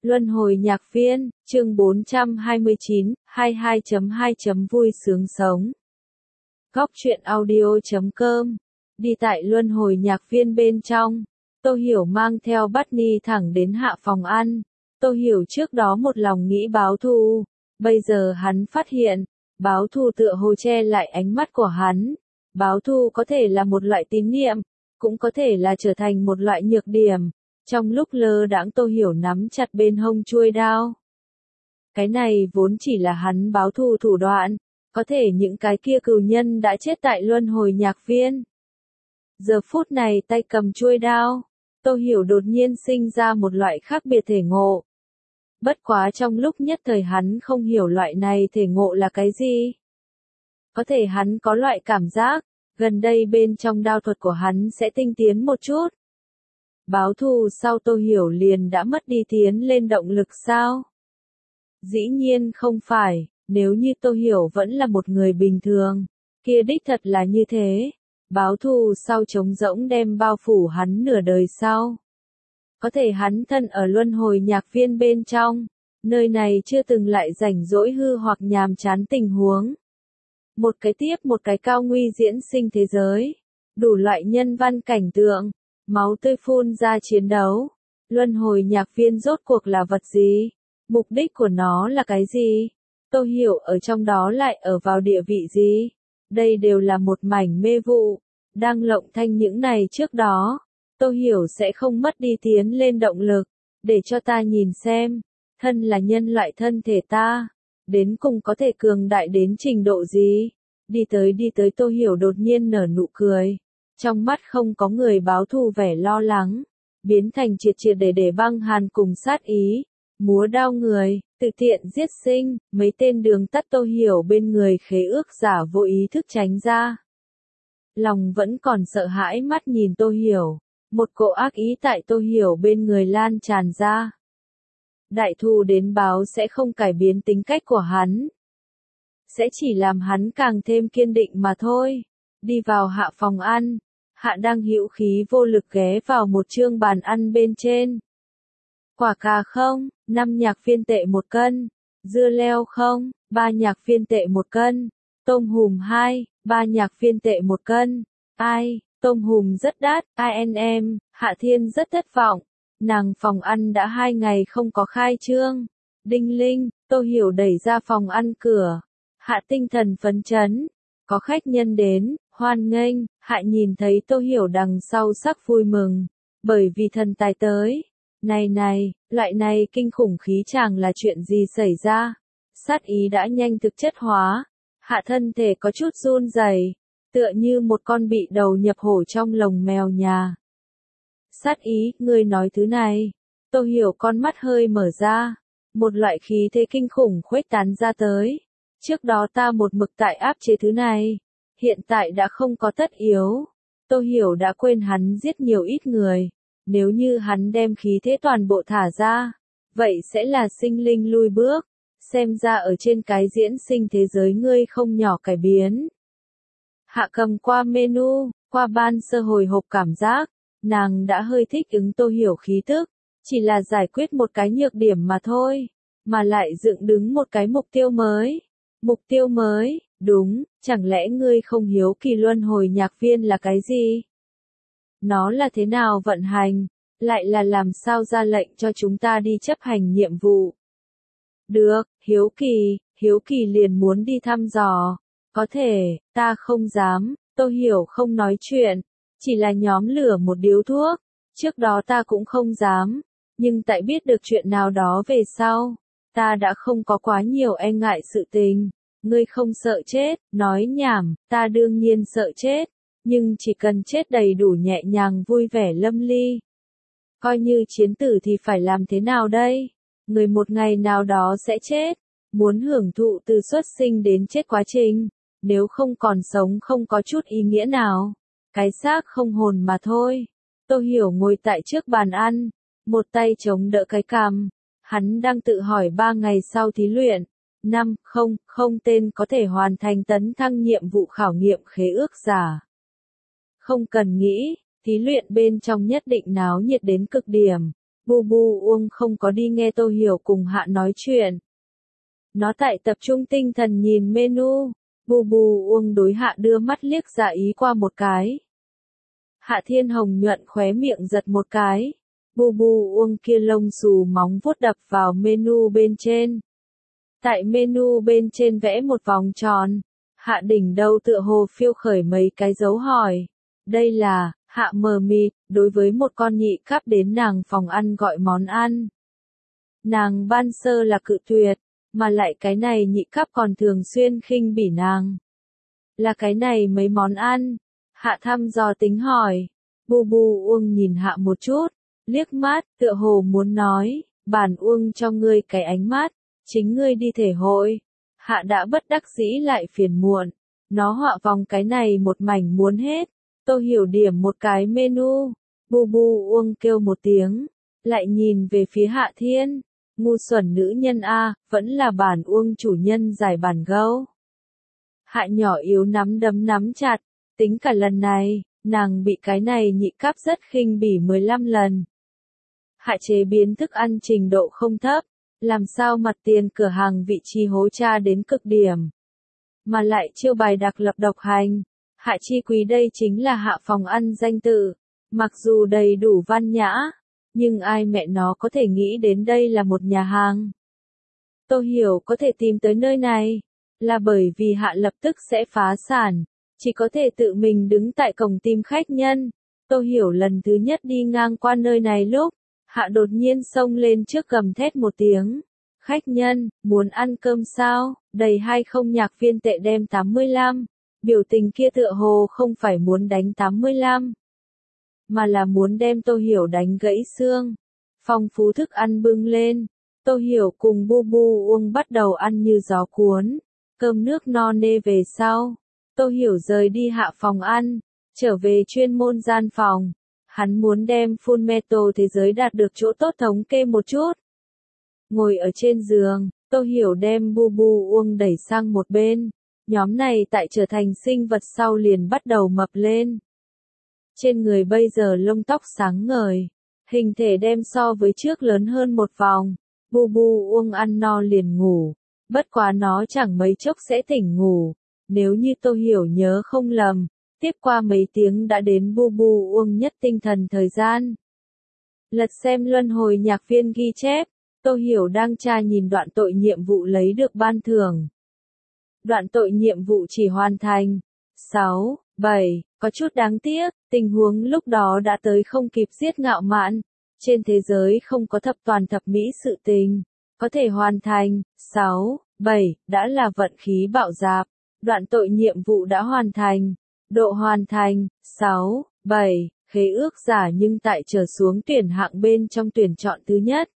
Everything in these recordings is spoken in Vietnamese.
Luân hồi nhạc viên, chương 429, 22.2. Vui sướng sống. Góc truyện audio.com. Đi tại luân hồi nhạc viên bên trong, Tô Hiểu mang theo Barney thẳng đến hạ phòng ăn. Tô Hiểu trước đó một lòng nghĩ báo thù, bây giờ hắn phát hiện, báo thù tựa hồ che lại ánh mắt của hắn. Báo thù có thể là một loại tín niệm, cũng có thể là trở thành một loại nhược điểm. Trong lúc lơ đãng Tô Hiểu nắm chặt bên hông chuôi đao. Cái này vốn chỉ là hắn báo thù thủ đoạn, có thể những cái kia cừu nhân đã chết tại luân hồi nhạc viên. Giờ phút này tay cầm chuôi đao, Tô Hiểu đột nhiên sinh ra một loại khác biệt thể ngộ. Bất quá trong lúc nhất thời hắn không hiểu loại này thể ngộ là cái gì. Có thể hắn có loại cảm giác, gần đây bên trong đao thuật của hắn sẽ tinh tiến một chút. Báo thù sau Tô Hiểu liền đã mất đi tiến lên động lực sao? Dĩ nhiên không phải, nếu như Tô Hiểu vẫn là một người bình thường, kia đích thật là như thế. Báo thù sau trống rỗng đem bao phủ hắn nửa đời sau. Có thể hắn thân ở luân hồi nhạc viên bên trong, nơi này chưa từng lại rảnh rỗi hư hoặc nhàm chán tình huống. Một cái tiếp một cái cao nguy diễn sinh thế giới, đủ loại nhân văn cảnh tượng, máu tươi phun ra chiến đấu. Luân hồi nhạc viên rốt cuộc là vật gì? Mục đích của nó là cái gì? Tô Hiểu ở trong đó lại ở vào địa vị gì? Đây đều là một mảnh mê vụ. Đang lộng thanh những này trước đó, Tô Hiểu sẽ không mất đi tiến lên động lực. Để cho ta nhìn xem, thân là nhân loại thân thể ta, đến cùng có thể cường đại đến trình độ gì? Đi tới Tô Hiểu đột nhiên nở nụ cười. Trong mắt không có người báo thù vẻ lo lắng, biến thành triệt triệt để băng hàn cùng sát ý, múa đao người, tự tiện giết sinh, mấy tên đường tắt Tô Hiểu bên người khế ước giả vô ý thức tránh ra. Lòng vẫn còn sợ hãi mắt nhìn Tô Hiểu, một cỗ ác ý tại Tô Hiểu bên người lan tràn ra. Đại thù đến báo sẽ không cải biến tính cách của hắn, sẽ chỉ làm hắn càng thêm kiên định mà thôi. Đi vào hạ phòng ăn, Hạ đang hữu khí vô lực ghé vào một chương bàn ăn bên trên. Quả cà không, 5 nhạc viên tệ 1 cân. Dưa leo không, 3 nhạc viên tệ 1 cân. Tôm hùm 2, 3 nhạc viên tệ 1 cân. Ai, tôm hùm rất đắt, INM, Hạ Thiên rất thất vọng. Nàng phòng ăn đã 2 ngày không có khai trương. Đinh linh, Tô Hiểu đẩy ra phòng ăn cửa. Hạ tinh thần phấn chấn. Có khách nhân đến, hoan nghênh. Hạ nhìn thấy Tô Hiểu đằng sau sắc vui mừng. Bởi vì thần tài tới. Này, loại này kinh khủng khí chàng là chuyện gì xảy ra? Sát ý đã nhanh thực chất hóa. Hạ thân thể có chút run rẩy, tựa như một con bị đầu nhập hổ trong lồng mèo nhà. Sát ý, ngươi nói thứ này. Tô Hiểu con mắt hơi mở ra. Một loại khí thế kinh khủng khuếch tán ra tới. Trước đó ta một mực tại áp chế thứ này. Hiện tại đã không có tất yếu. Tô Hiểu đã quên hắn giết nhiều ít người. Nếu như hắn đem khí thế toàn bộ thả ra, vậy sẽ là sinh linh lui bước. Xem ra ở trên cái diễn sinh thế giới ngươi không nhỏ cải biến. Hạ cầm qua menu, qua ban sơ hồi hộp cảm giác, nàng đã hơi thích ứng Tô Hiểu khí tức, chỉ là giải quyết một cái nhược điểm mà thôi, mà lại dựng đứng một cái mục tiêu mới. Mục tiêu mới, đúng, chẳng lẽ ngươi không hiếu kỳ luân hồi nhạc viên là cái gì? Nó là thế nào vận hành, lại là làm sao ra lệnh cho chúng ta đi chấp hành nhiệm vụ? Được, hiếu kỳ liền muốn đi thăm dò. Có thể, ta không dám. Tô Hiểu không nói chuyện, chỉ là nhóm lửa một điếu thuốc. Trước đó ta cũng không dám, nhưng tại biết được chuyện nào đó về sau, ta đã không có quá nhiều e ngại sự tình. Ngươi không sợ chết, nói nhảm, ta đương nhiên sợ chết, nhưng chỉ cần chết đầy đủ nhẹ nhàng vui vẻ lâm ly. Coi như chiến tử thì phải làm thế nào đây? Người một ngày nào đó sẽ chết, muốn hưởng thụ từ xuất sinh đến chết quá trình, nếu không còn sống không có chút ý nghĩa nào, cái xác không hồn mà thôi. Tô Hiểu ngồi tại trước bàn ăn, một tay chống đỡ cái cằm, hắn đang tự hỏi 3 ngày sau thí luyện, 5-0 tên có thể hoàn thành tấn thăng nhiệm vụ khảo nghiệm khế ước giả. Không cần nghĩ, thí luyện bên trong nhất định náo nhiệt đến cực điểm. Bu Bu Uông không có đi nghe Tô Hiểu cùng Hạ nói chuyện. Nó tại tập trung tinh thần nhìn menu. Bu Bu Uông đối Hạ đưa mắt liếc ra ý qua một cái. Hạ Thiên Hồng nhuận khóe miệng giật một cái. Bu Bu Uông kia lông xù móng vuốt đập vào menu bên trên. Tại menu bên trên vẽ một vòng tròn. Hạ đỉnh đầu tựa hồ phiêu khởi mấy cái dấu hỏi. Đây là, Hạ mờ mịt, đối với một con nhị cắp đến nàng phòng ăn gọi món ăn. Nàng ban sơ là cự tuyệt, mà lại cái này nhị cắp còn thường xuyên khinh bỉ nàng. Là cái này mấy món ăn. Hạ thăm dò tính hỏi. Bu Bu Uông nhìn Hạ một chút, liếc mắt, tựa hồ muốn nói, bản Uông cho ngươi cái ánh mắt, chính ngươi đi thể hội. Hạ đã bất đắc dĩ lại phiền muộn, nó họa vòng cái này một mảnh muốn hết. Tô Hiểu điểm một cái menu, Bu Bu Uông kêu một tiếng, lại nhìn về phía Hạ Thiên, ngu xuẩn nữ nhân a, vẫn là bản Uông chủ nhân giải bản gấu. Hạ nhỏ yếu nắm đấm nắm chặt, tính cả lần này, nàng bị cái này nhị cắp rất khinh bỉ 15 lần. Hạ chế biến thức ăn trình độ không thấp, làm sao mặt tiền cửa hàng vị trí hố cha đến cực điểm. Mà lại chiêu bài đặc lập độc hành. Hạ Chi Quý đây chính là Hạ phòng ăn danh tự, mặc dù đầy đủ văn nhã, nhưng ai mẹ nó có thể nghĩ đến đây là một nhà hàng. Tô Hiểu có thể tìm tới nơi này, là bởi vì Hạ lập tức sẽ phá sản, chỉ có thể tự mình đứng tại cổng tìm khách nhân. Tô Hiểu lần thứ nhất đi ngang qua nơi này lúc, Hạ đột nhiên xông lên trước gầm thét một tiếng. Khách nhân, muốn ăn cơm sao, đầy hay không nhạc viên tệ đem 85. Biểu tình kia tựa hồ không phải muốn đánh 85, mà là muốn đem Tô Hiểu đánh gãy xương. Phong phú thức ăn bưng lên, Tô Hiểu cùng Bu Bu Uông bắt đầu ăn như gió cuốn, cơm nước no nê về sau. Tô Hiểu rời đi Hạ phòng ăn, trở về chuyên môn gian phòng. Hắn muốn đem Fullmetal thế giới đạt được chỗ tốt thống kê một chút. Ngồi ở trên giường, Tô Hiểu đem Bu Bu Uông đẩy sang một bên. Nhóm này tại trở thành sinh vật sau liền bắt đầu mập lên. Trên người bây giờ lông tóc sáng ngời, hình thể đem so với trước lớn hơn một vòng. Bu Bu Uông ăn no liền ngủ, bất quá nó chẳng mấy chốc sẽ tỉnh ngủ. Nếu như Tô Hiểu nhớ không lầm, tiếp qua mấy tiếng đã đến Bu Bu Uông nhất tinh thần thời gian. Lật xem luân hồi nhạc viên ghi chép, Tô Hiểu đang tra nhìn đoạn tội nhiệm vụ lấy được ban thưởng. Đoạn tội nhiệm vụ chỉ hoàn thành 6, 7, có chút đáng tiếc, tình huống lúc đó đã tới không kịp giết Ngạo Mạn. Trên thế giới không có thập toàn thập mỹ sự tình, có thể hoàn thành 6, 7, đã là vận khí bạo dạp. Đoạn tội nhiệm vụ đã hoàn thành, độ hoàn thành 6, 7, khế ước giả nhưng tại trở xuống tuyển hạng bên trong tuyển chọn thứ nhất.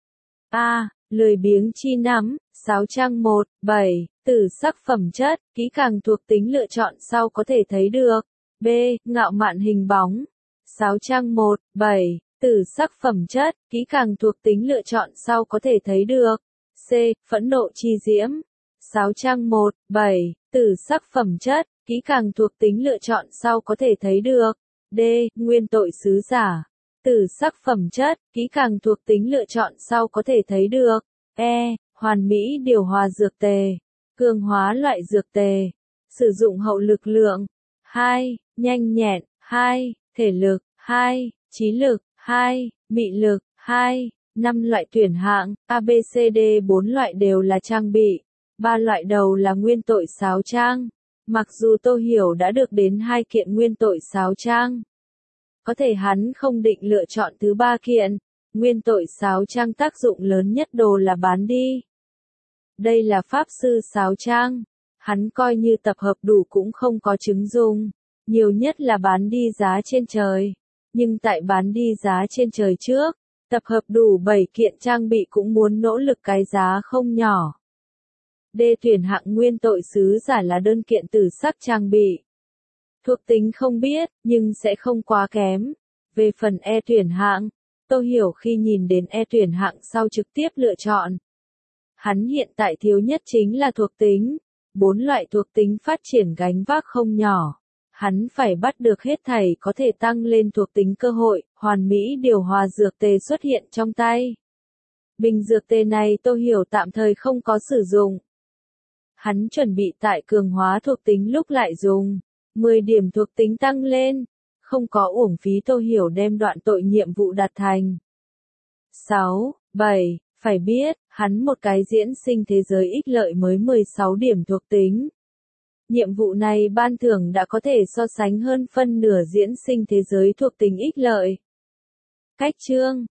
A. Lười biếng chi nắm, sáo trang 1, 7, tử sắc phẩm chất, kỹ càng thuộc tính lựa chọn sau có thể thấy được. B. Ngạo mạn hình bóng, sáo trang 1, 7, tử sắc phẩm chất, kỹ càng thuộc tính lựa chọn sau có thể thấy được. C. Phẫn nộ chi diễm, sáo trang 1, 7, tử sắc phẩm chất, kỹ càng thuộc tính lựa chọn sau có thể thấy được. D. Nguyên tội sứ giả, tử sắc phẩm chất, kỹ càng thuộc tính lựa chọn sau có thể thấy được. E. Hoàn mỹ điều hòa dược tề, cường hóa loại dược tề, sử dụng hậu lực lượng. 2. Nhanh nhẹn, 2. Thể lực, 2. Trí lực, 2. Mị lực, 2. 5 loại tuyển hạng, ABCD 4 loại đều là trang bị, 3 loại đầu là nguyên tội sáo trang. Mặc dù Tô Hiểu đã được đến 2 kiện nguyên tội sáo trang, có thể hắn không định lựa chọn thứ 3 kiện. Nguyên tội sáo trang tác dụng lớn nhất đồ là bán đi. Đây là pháp sư sáo trang. Hắn coi như tập hợp đủ cũng không có chứng dùng. Nhiều nhất là bán đi giá trên trời. Nhưng tại bán đi giá trên trời trước, tập hợp đủ 7 kiện trang bị cũng muốn nỗ lực cái giá không nhỏ. D. Tuyển hạng nguyên tội sứ giả là đơn kiện tử sắc trang bị. Thuộc tính không biết, nhưng sẽ không quá kém. Về phần E tuyển hạng, Tô Hiểu khi nhìn đến E tuyển hạng sau trực tiếp lựa chọn. Hắn hiện tại thiếu nhất chính là thuộc tính. 4 loại thuộc tính phát triển gánh vác không nhỏ. Hắn phải bắt được hết thảy có thể tăng lên thuộc tính cơ hội, hoàn mỹ điều hòa dược tề xuất hiện trong tay. Bình dược tề này Tô Hiểu tạm thời không có sử dụng. Hắn chuẩn bị tại cường hóa thuộc tính lúc lại dùng. 10 điểm thuộc tính tăng lên. Không có uổng phí Tô Hiểu đem đoạn tội nhiệm vụ đạt thành. 6, 7, phải biết, hắn một cái diễn sinh thế giới ích lợi mới 16 điểm thuộc tính. Nhiệm vụ này ban thưởng đã có thể so sánh hơn phân nửa diễn sinh thế giới thuộc tính ích lợi. Cách chương